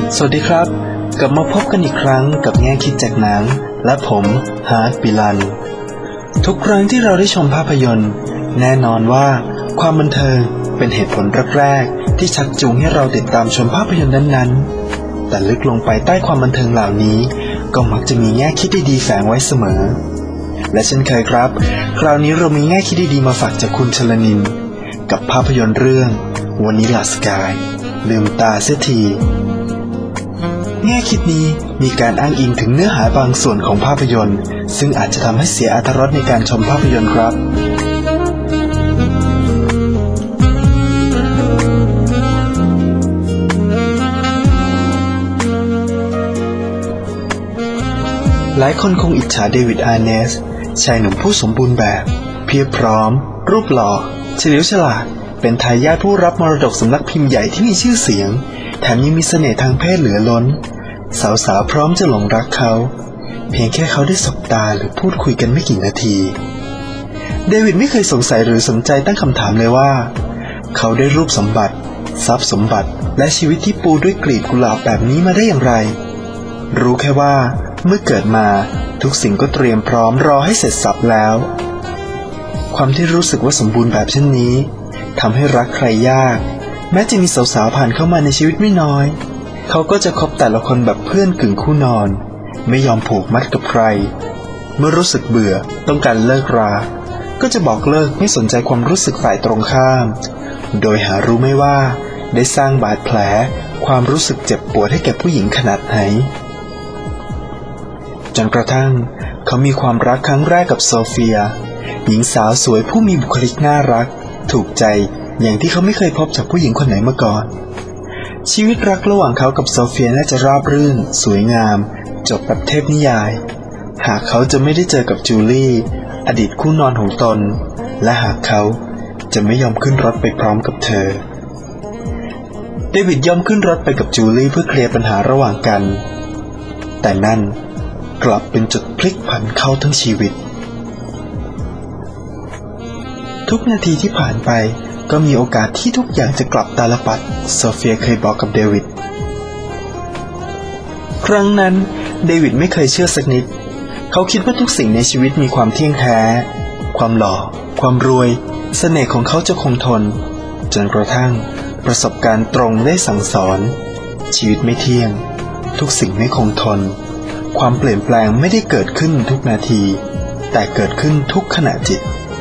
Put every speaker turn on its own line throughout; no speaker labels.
สวัสดีครับกลับมาพบกันอีกครั้งกับแง่คิดจากหนังและผมฮาร์ดบิลันทุกครั้งที่เราได้ชมภาพยนตร์แน่นอนว่าความบันเทิงเป็นเหตุผลแรกๆที่ชักจูงให้เราติดตามชมภาพยนตร์นั้นๆแต่ลึกลงไปใต้ความบันเทิงเหล่านี้ก็มักจะมีแง่คิดดีๆแฝงไว้เสมอและเช่นเคยครับคราวนี้เรามีแง่คิดดีๆมาฝากจากคุณชลนินกับภาพยนตร์เรื่องวานิลลาสกายลืมตาเสียทีแง่คิดนี้มีการอ้างอิงถึงเนื้อหาบางส่วนของภาพยนตร์ซึ่งอาจจะทำให้เสียอรรถรสในการชมภาพยนตร์ครับหลายคนคงอิจฉาเดวิดอาร์เนสชายหนุ่มผู้สมบูรณ์แบบเพียบพร้อมรูปหล่อเฉลียวฉลาดเป็นทายาทผู้รับมรดกสำนักพิมพ์ใหญ่ที่มีชื่อเสียงแถมยังมีเสน่ห์ทางเพศเหลือล้นสาวๆพร้อมจะหลงรักเขาเพียงแค่เขาได้สบตาหรือพูดคุยกันไม่กี่นาทีเดวิดไม่เคยสงสัยหรือสนใจตั้งคำถามเลยว่าเขาได้รูปสมบัติทรัพย์สมบัติและชีวิตที่ปูด้วยกลีบกุหลาบแบบนี้มาได้อย่างไรรู้แค่ว่าเมื่อเกิดมาทุกสิ่งก็เตรียมพร้อมรอให้เสร็จสรรพแล้วความที่รู้สึกว่าสมบูรณ์แบบเช่นนี้ทำให้รักใครยากแม้จะมีสาวๆผ่านเข้ามาในชีวิตไม่น้อยเขาก็จะคบแต่ละคนแบบเพื่อนกึ่งคู่นอนไม่ยอมผูกมัดกับใครเมื่อรู้สึกเบื่อต้องการเลิกราก็จะบอกเลิกไม่สนใจความรู้สึกฝ่ายตรงข้ามโดยหารู้ไม่ว่าได้สร้างบาดแผลความรู้สึกเจ็บปวดให้แก่ผู้หญิงขนาดไหนจนกระทั่งเขามีความรักครั้งแรกกับโซเฟียหญิงสาวสวยผู้มีบุคลิกน่ารักถูกใจอย่างที่เขาไม่เคยพบจากผู้หญิงคนไหนมาก่อนชีวิตรักระหว่างเขากับโซเฟียน่าจะราบรื่นสวยงามจบแบบเทพนิยายหากเขาจะไม่ได้เจอกับจูลี่อดีตคู่นอนของตนและหากเขาจะไม่ยอมขึ้นรถไปพร้อมกับเธอเดวิดยอมขึ้นรถไปกับจูลี่เพื่อเคลียร์ปัญหาระหว่างกันแต่นั่นกลับเป็นจุดพลิกผันเขาทั้งชีวิตทุกนาทีที่ผ่านไปก็มีโอกาสที่ทุกอย่างจะกลับตาลปัตรโซเฟียเคยบอกกับเดวิดครั้งนั้นเดวิดไม่เคยเชื่อสักนิดเขาคิดว่าทุกสิ่งในชีวิตมีความเที่ยงแท้ความหล่อความรวยเสน่ห์ของเขาจะคงทนจนกระทั่งประสบการณ์ตรงได้สั่งสอนชีวิตไม่เที่ยงทุกสิ่งไม่คงทนความเปลี่ยนแปลงไม่ได้เกิดขึ้นทุกนาทีแต่เกิดขึ้นทุกขณะจิต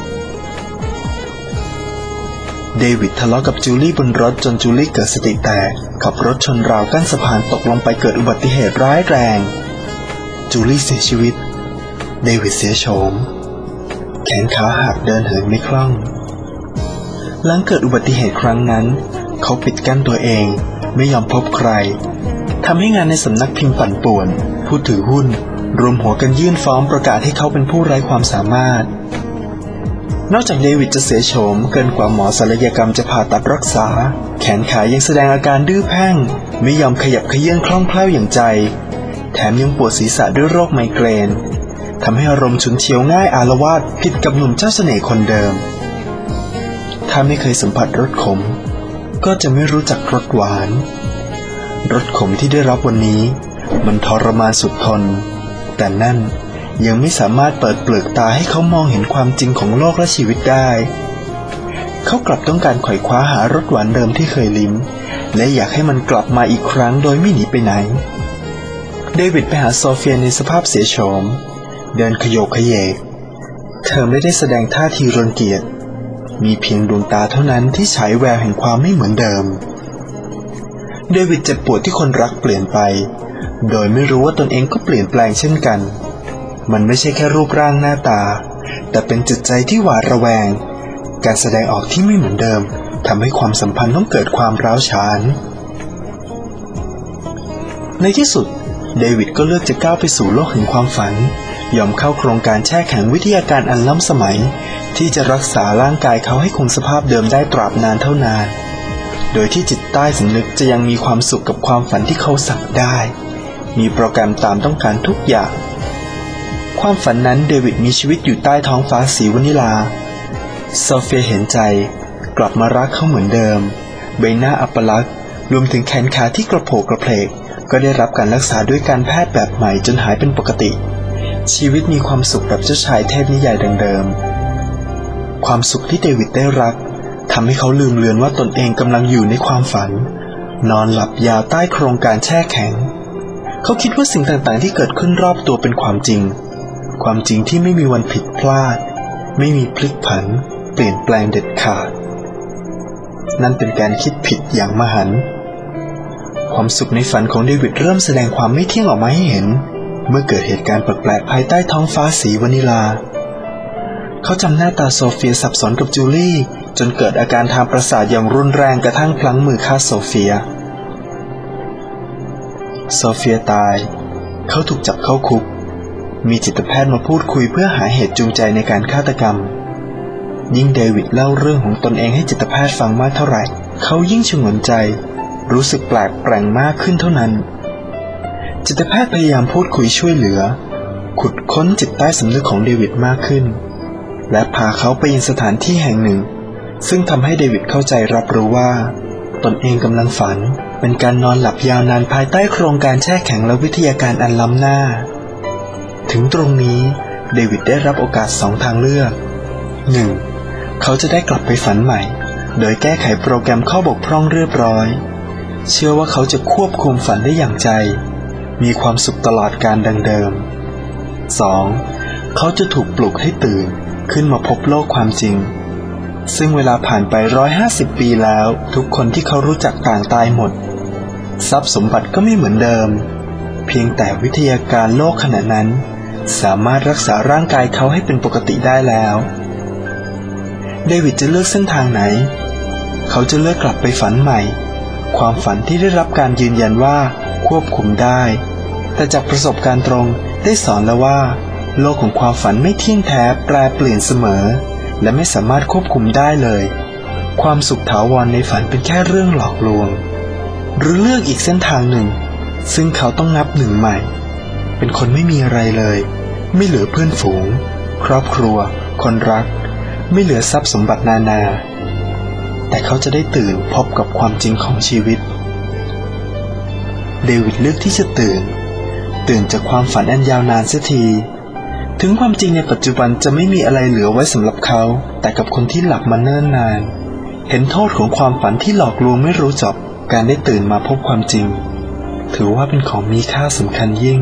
เดวิดทะเลาะกับจูลี่บนรถจนจูลี่เกิดสติแตกขับรถชนราวกั้นสะพานตกลงไปเกิดอุบัติเหตุร้ายแรงจูลี่เสียชีวิตเดวิดเสียโฉมแขนขาหักเดินเหินไม่คล่องหลังเกิดอุบัติเหตุครั้งนั้นเขาปิดกั้นตัวเองไม่ยอมพบใครทำให้งานในสำนักพิมพ์ปั่นป่วนผู้ถือหุ้นรวมหัวกันยื่นฟ้องประกาศให้เขาเป็นผู้ไร้ความสามารถนอกจากเดวิดจะเสียโฉมเกินกว่าหมอศัลยกรรมจะผ่าตัดรักษาแขนขายังแสดงอาการดื้อแพ่งไม่ยอมขยับเขยื้อนคล่องแคล่วอย่างใจแถมยังปวดศีรษะด้วยโรคไมเกรนทำให้อารมณ์ฉุนเฉียวง่ายอาละวาดผิดกับหนุ่มเจ้าเสน่ห์คนเดิมถ้าไม่เคยสัมผัสรสขมก็จะไม่รู้จักรสหวานรสขมที่ได้รับวันนี้มันทรมานสุดทนแต่นั่นยังไม่สามารถเปิดเปลือกตาให้เขามองเห็นความจริงของโลกและชีวิตได้เขากลับต้องการไขว่คว้าหารสหวานเดิมที่เคยลิ้มและอยากให้มันกลับมาอีกครั้งโดยไม่หนีไปไหนเดวิดไปหาโซเฟียในสภาพเสียโฉมเดินขยโยกขยเยกเธอไม่ได้แสดงท่าทีรังเกียจมีเพียงดวงตาเท่านั้นที่ฉายแววแห่งความไม่เหมือนเดิมเดวิดเจ็บปวดที่คนรักเปลี่ยนไปโดยไม่รู้ว่าตนเองก็เปลี่ยนแปลงเช่นกันมันไม่ใช่แค่รูปร่างหน้าตาแต่เป็นจิตใจที่หวาดระแวงการแสดงออกที่ไม่เหมือนเดิมทำให้ความสัมพันธ์ต้องเกิดความร้าวฉานในที่สุดเดวิดก็เลือกจะก้าวไปสู่โลกแห่งความฝันยอมเข้าโครงการแช่แข็งวิทยาการอันล้ำสมัยที่จะรักษาร่างกายเขาให้คงสภาพเดิมได้ตราบนานเท่านานโดยที่จิตใต้สำนึกจะยังมีความสุขกับความฝันที่เขาสั่งได้มีโปรแกรมตามต้องการทุกอย่างความฝันนั้นเดวิดมีชีวิตอยู่ใต้ท้องฟ้าสีวานิลาโซเฟียเห็นใจกลับมารักเขาเหมือนเดิมใบหน้าอัปลักษณ์รวมถึงแขนขาที่กระโผกกระเพกก็ได้รับการรักษาด้วยการแพทย์แบบใหม่จนหายเป็นปกติชีวิตมีความสุขแบบเจ้าชายเทพนิยายดังเดิมความสุขที่เดวิดได้รับทำให้เขาลืมเลือนว่าตนเองกำลังอยู่ในความฝันนอนหลับยาวใต้โครงการแช่แข็งเขาคิดว่าสิ่งต่างๆที่เกิดขึ้นรอบตัวเป็นความจริงความจริงที่ไม่มีวันผิดพลาดไม่มีพลิกผันเปลี่ยนแปลงเด็ดขาดนั่นเป็นการคิดผิดอย่างมหันต์ความสุขในฝันของเดวิดเริ่มแสดงความไม่เที่ยงออกมาให้เห็นเมื่อเกิดเหตุการณ์แปลกๆภายใต้ท้องฟ้าสีวานิลาเขาจำหน้าตาโซเฟียสับสนกับจูลี่จนเกิดอาการทางประสาทอย่างรุนแรงกระทั่งพลั้งมือฆ่าโซเฟียตายเขาถูกจับเข้าคุกมีจิตแพทย์มาพูดคุยเพื่อหาเหตุจูงใจในการฆาตกรรมยิ่งเดวิดเล่าเรื่องของตนเองให้จิตแพทย์ฟังมากเท่าไหร่เขายิ่งฉงนใจรู้สึกแปลกแปลงมากขึ้นเท่านั้นจิตแพทย์พยายามพูดคุยช่วยเหลือขุดค้นจิตใต้สำนึกของเดวิดมากขึ้นและพาเขาไปยังสถานที่แห่งหนึ่งซึ่งทำให้เดวิดเข้าใจรับรู้ว่าตนเองกำลังฝันเป็นการนอนหลับยาวนานภายใต้โครงการแช่แข็งและวิทยาการอันล้ำหน้าถึงตรงนี้เดวิดได้รับโอกาส2ทางเลือก 1. เขาจะได้กลับไปฝันใหม่โดยแก้ไขโปรแกรมข้อบกพร่องเรียบร้อยเชื่อว่าเขาจะควบคุมฝันได้อย่างใจมีความสุขตลอดกาลดังเดิม 2. เขาจะถูกปลุกให้ตื่นขึ้นมาพบโลกความจริงซึ่งเวลาผ่านไป150 ปีแล้วทุกคนที่เขารู้จักต่างตายหมดทรัพย์สมบัติก็ไม่เหมือนเดิมเพียงแต่วิทยาการโลกขณะนั้นสามารถรักษาร่างกายเขาให้เป็นปกติได้แล้วเดวิดจะเลือกเส้นทางไหนเขาจะเลือกกลับไปฝันใหม่ความฝันที่ได้รับการยืนยันว่าควบคุมได้แต่จากประสบการณ์ตรงได้สอนแล้วว่าโลกของความฝันไม่เที่ยงแท้แปรเปลี่ยนเสมอและไม่สามารถควบคุมได้เลยความสุขถาวรในฝันเป็นแค่เรื่องหลอกลวงหรือเลือกอีกเส้นทางหนึ่งซึ่งเขาต้องนับหนึ่งใหม่เป็นคนไม่มีอะไรเลยไม่เหลือเพื่อนฝูงครอบครัวคนรักไม่เหลือทรัพย์สมบัตินานาแต่เขาจะได้ตื่นพบกับความจริงของชีวิตเดวิดเลือกที่จะตื่นจากความฝันอันยาวนานเสียทีถึงความจริงในปัจจุบันจะไม่มีอะไรเหลือไว้สำหรับเขาแต่กับคนที่หลับมาเนิ่นนานเห็นโทษของความฝันที่หลอกลวงไม่รู้จบการได้ตื่นมาพบความจริงถือว่าเป็นของมีค่าสำคัญยิ่ง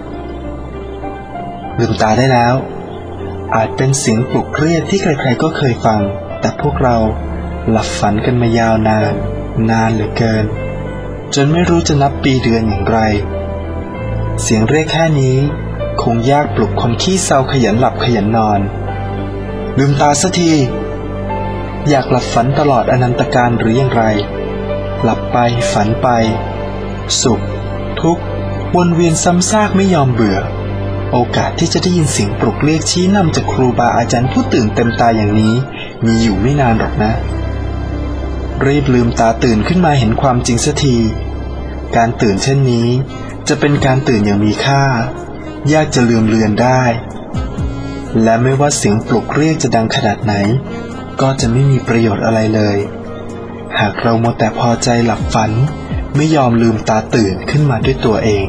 ลืมตาได้แล้วอาจเป็นเสียงปลุกเรียกที่ใครๆก็เคยฟังแต่พวกเราหลับฝันกันมายาวนานเหลือเกินจนไม่รู้จะนับปีเดือนอย่างไรเสียงเรียกแค่นี้คงยากปลุกคนขี้เศร้าขยันหลับขยันนอนลืมตาสักทีอยากหลับฝันตลอดอนันตกาลหรืออย่างไรหลับไปฝันไปสุขทุกข์วนเวียนซ้ำซากไม่ยอมเบื่อโอกาสที่จะได้ยินเสียงปลุกเรียกชี้นำจากครูบาอาจารย์ผู้ตื่นเต็มตาอย่างนี้มีอยู่ไม่นานหรอกนะรีบลืมตาตื่นขึ้นมาเห็นความจริงสักทีการตื่นเช่นนี้จะเป็นการตื่นอย่างมีค่ายากจะลืมเลือนได้และไม่ว่าเสียงปลุกเรียกจะดังขนาดไหนก็จะไม่มีประโยชน์อะไรเลยหากเรามัวแต่พอใจหลับฝันไม่ยอมลืมตาตื่นขึ้นมาด้วยตัวเอง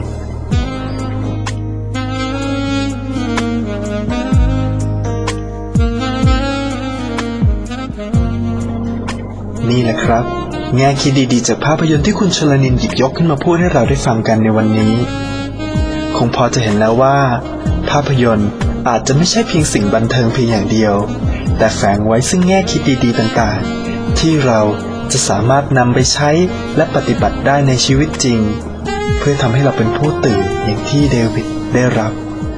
นี่แหละครับแง่คิดดีๆจากภาพยนตร์ที่คุณชลนินหยิบยกขึ้นมาพูดให้เราได้ฟังกันในวันนี้คงพอจะเห็นแล้วว่าภาพยนตร์อาจจะไม่ใช่เพียงสิ่งบันเทิงเพียงอย่างเดียวแต่แฝงไว้ซึ่งแง่คิดดีๆต่างๆที่เราจะสามารถนำไปใช้และปฏิบัติได้ในชีวิตจริงเพื่อทำให้เราเป็นผู้ตื่นอย่างที่เดวิดได้รับ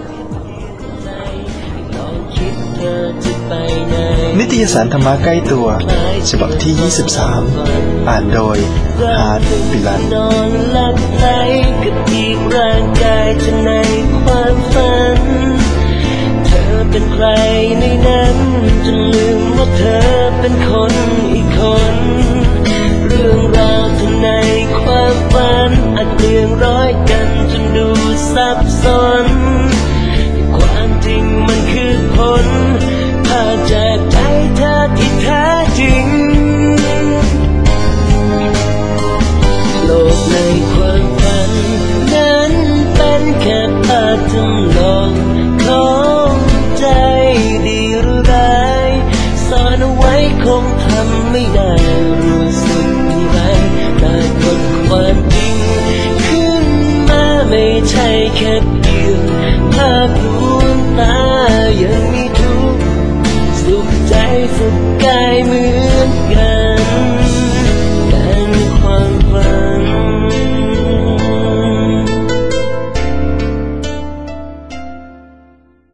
นิตยสารธรรมะใกล้ตัวฉบับที่23อ่านโดยฮาร์ดบิลันนอนหลับไหลกับอีกร่างกายเธอในความฝันเธอเป็นใครในนั้นจนลืมว่าเธอเป็นคนอีกคนเรื่องราวเธอในความฝันอาจเรียงร้อยกันจนดูซับซ้อนความจริงมันคือผลพาจากใจเธอที่แท้จริงโลกในความฝัน
ไม่ใช่แค่เพียงภาพลวงตายังมีทุกข์สุขใจสุขกายมือ